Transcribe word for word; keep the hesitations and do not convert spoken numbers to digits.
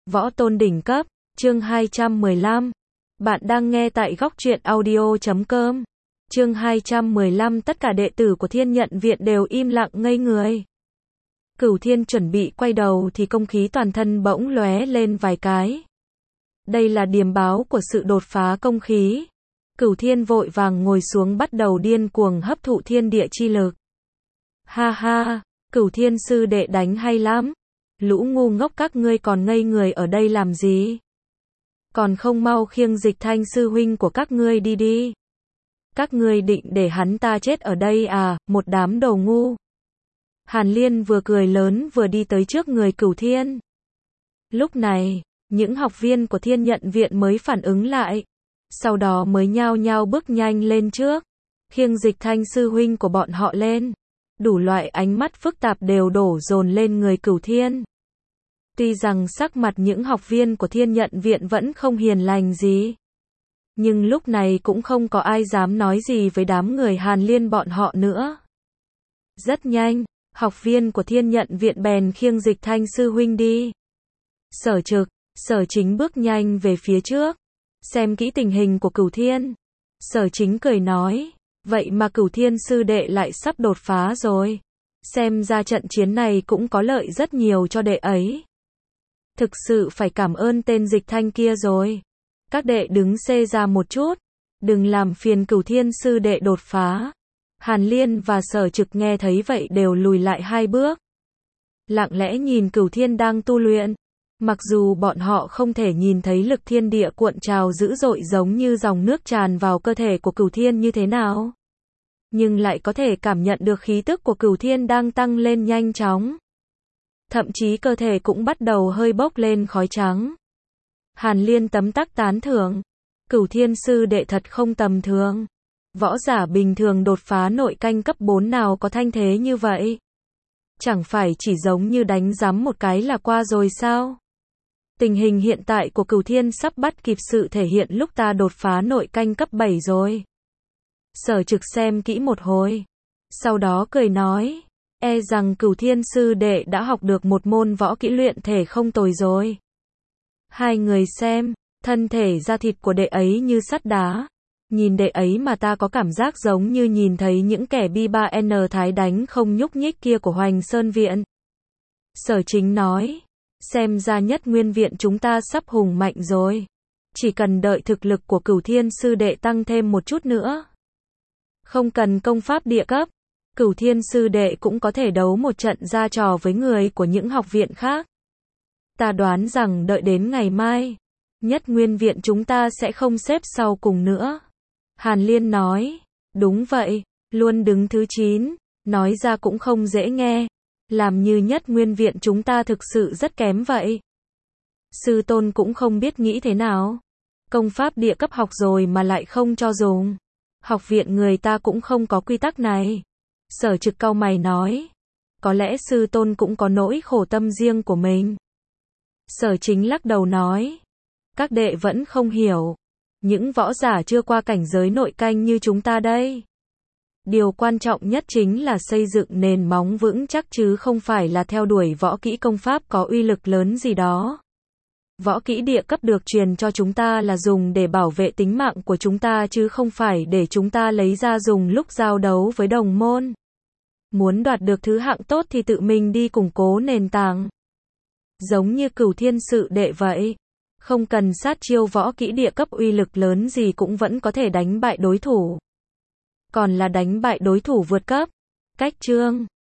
Võ tôn đỉnh cấp, chương hai trăm mười lăm. Bạn đang nghe tại góc truyện audio chấm com. Chương hai trăm mười lăm tất cả đệ tử của Thiên Nhận Viện đều im lặng ngây người. Cửu Thiên chuẩn bị quay đầu thì công khí toàn thân bỗng lóe lên vài cái. Đây là điềm báo của sự đột phá công khí. Cửu Thiên vội vàng ngồi xuống bắt đầu điên cuồng hấp thụ thiên địa chi lực. Ha ha, Cửu Thiên sư đệ đánh hay lắm. Lũ ngu ngốc các ngươi còn ngây người ở đây làm gì? Còn không mau khiêng Dịch Thanh sư huynh của các ngươi đi đi. Các ngươi định để hắn ta chết ở đây à, một đám đồ ngu. Hàn Liên vừa cười lớn vừa đi tới trước người Cửu Thiên. Lúc này, những học viên của Thiên Nhận Viện mới phản ứng lại. Sau đó mới nhao nhao bước nhanh lên trước. Khiêng Dịch Thanh sư huynh của bọn họ lên. Đủ loại ánh mắt phức tạp đều đổ dồn lên người Cửu Thiên. Tuy rằng sắc mặt những học viên của Thiên Nhận Viện vẫn không hiền lành gì. Nhưng lúc này cũng không có ai dám nói gì với đám người Hàn Liên bọn họ nữa. Rất nhanh, học viên của Thiên Nhận Viện bèn khiêng Dịch Thanh sư huynh đi. Sở Trực, Sở Chính bước nhanh về phía trước. Xem kỹ tình hình của Cửu Thiên. Sở Chính cười nói, vậy mà Cửu Thiên sư đệ lại sắp đột phá rồi. Xem ra trận chiến này cũng có lợi rất nhiều cho đệ ấy. Thực sự phải cảm ơn tên Dịch Thanh kia rồi. Các đệ đứng xê ra một chút. Đừng làm phiền Cửu Thiên sư đệ đột phá. Hàn Liên và Sở Trực nghe thấy vậy đều lùi lại hai bước. Lặng lẽ nhìn Cửu Thiên đang tu luyện. Mặc dù bọn họ không thể nhìn thấy lực thiên địa cuộn trào dữ dội giống như dòng nước tràn vào cơ thể của Cửu Thiên như thế nào. Nhưng lại có thể cảm nhận được khí tức của Cửu Thiên đang tăng lên nhanh chóng. Thậm chí cơ thể cũng bắt đầu hơi bốc lên khói trắng. Hàn Liên tấm tắc tán thưởng. Cửu Thiên sư đệ thật không tầm thường. Võ giả bình thường đột phá nội canh cấp bốn nào có thanh thế như vậy. Chẳng phải chỉ giống như đánh giấm một cái là qua rồi sao? Tình hình hiện tại của Cửu Thiên sắp bắt kịp sự thể hiện lúc ta đột phá nội canh cấp bảy rồi. Sở Trực xem kỹ một hồi. Sau đó cười nói, e rằng Cửu Thiên sư đệ đã học được một môn võ kỹ luyện thể không tồi rồi. Hai người xem, thân thể da thịt của đệ ấy như sắt đá. Nhìn đệ ấy mà ta có cảm giác giống như nhìn thấy những kẻ bi ba en thái đánh không nhúc nhích kia của Hoành Sơn Viện. Sở Chính nói, xem ra Nhất Nguyên Viện chúng ta sắp hùng mạnh rồi. Chỉ cần đợi thực lực của Cửu Thiên sư đệ tăng thêm một chút nữa. Không cần công pháp địa cấp, Cửu Thiên sư đệ cũng có thể đấu một trận ra trò với người của những học viện khác. Ta đoán rằng đợi đến ngày mai, Nhất Nguyên Viện chúng ta sẽ không xếp sau cùng nữa. Hàn Liên nói, đúng vậy, luôn đứng thứ chín, nói ra cũng không dễ nghe. Làm như Nhất Nguyên Viện chúng ta thực sự rất kém vậy. Sư tôn cũng không biết nghĩ thế nào. Công pháp địa cấp học rồi mà lại không cho dùng. Học viện người ta cũng không có quy tắc này. Sở Trực cau mày nói, có lẽ sư tôn cũng có nỗi khổ tâm riêng của mình. Sở Chính lắc đầu nói, các đệ vẫn không hiểu. Những võ giả chưa qua cảnh giới nội canh như chúng ta đây. Điều quan trọng nhất chính là xây dựng nền móng vững chắc chứ không phải là theo đuổi võ kỹ công pháp có uy lực lớn gì đó. Võ kỹ địa cấp được truyền cho chúng ta là dùng để bảo vệ tính mạng của chúng ta chứ không phải để chúng ta lấy ra dùng lúc giao đấu với đồng môn. Muốn đoạt được thứ hạng tốt thì tự mình đi củng cố nền tảng. Giống như Cửu Thiên sự đệ vậy. Không cần sát chiêu võ kỹ địa cấp uy lực lớn gì cũng vẫn có thể đánh bại đối thủ. Còn là đánh bại đối thủ vượt cấp. Cách chương